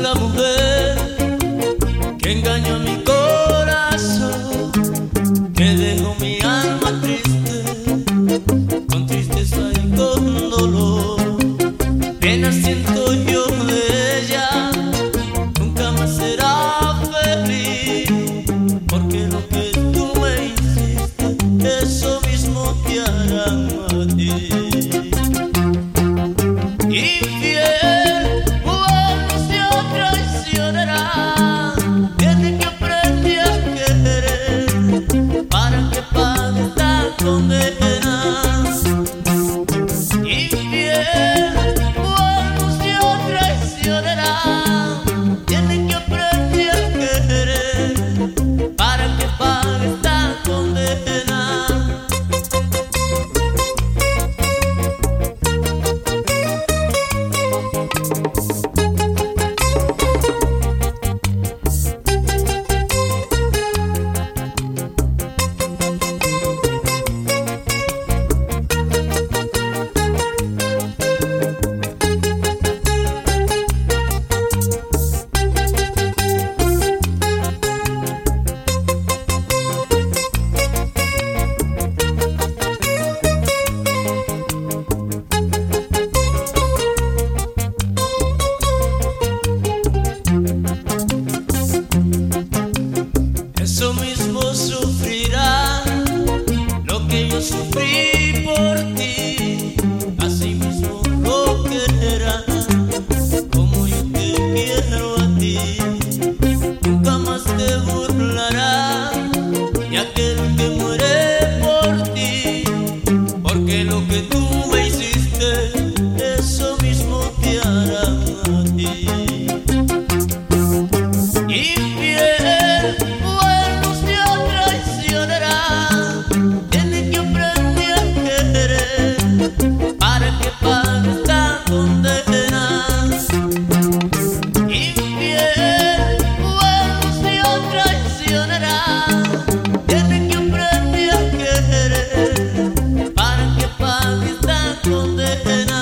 la mujer que engañó mi corazón, que dejó mi alma triste, con tristeza y con dolor. Pena siento yo de ella, nunca más será feliz, porque lo que tú me hiciste, eso mismo te harán a ti. Infiel, bueno, si traicionará, tiene que aprender a querer para que pague esta condena. Infiel, bueno, si traicionará, tiene que aprender a querer para que pague esta condena. Eso mismo sufrirá lo que yo sufrí por ti, así mismo lo querrá, como yo te quiero a ti. Nunca más te burlará ni aquel que muere por ti, porque lo que tú me hiciste, eso mismo te hará a ti. Infiel, bueno, si traicionará, tiene que aprender a querer para que pague esta condena. Infiel, bueno, si traicionará, tiene que aprender a querer para que pague esta condena.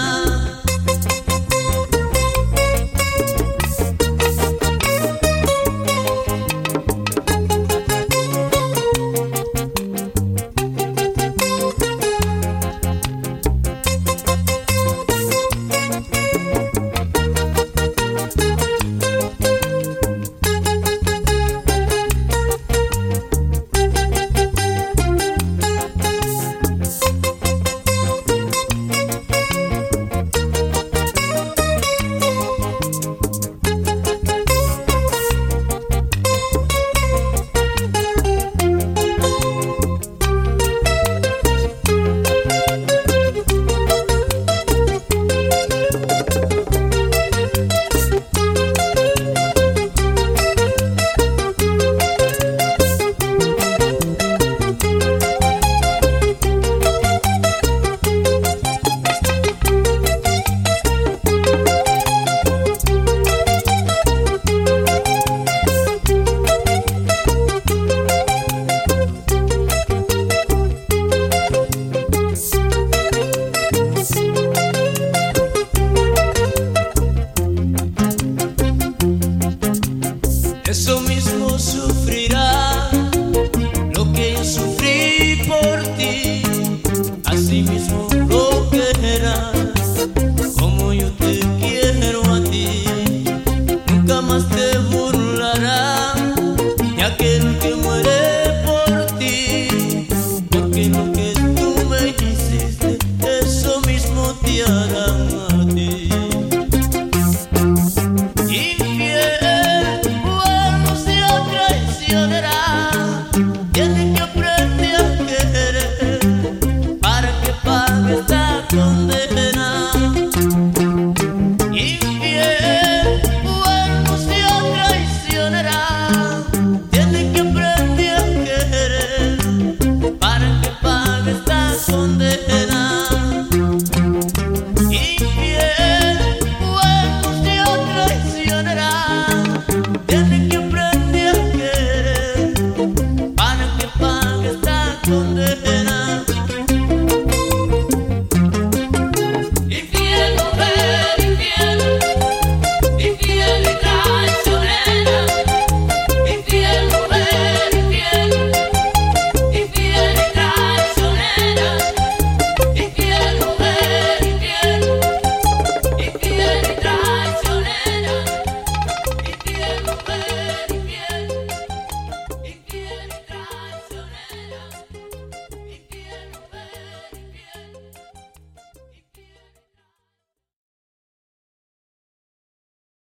Eso mismo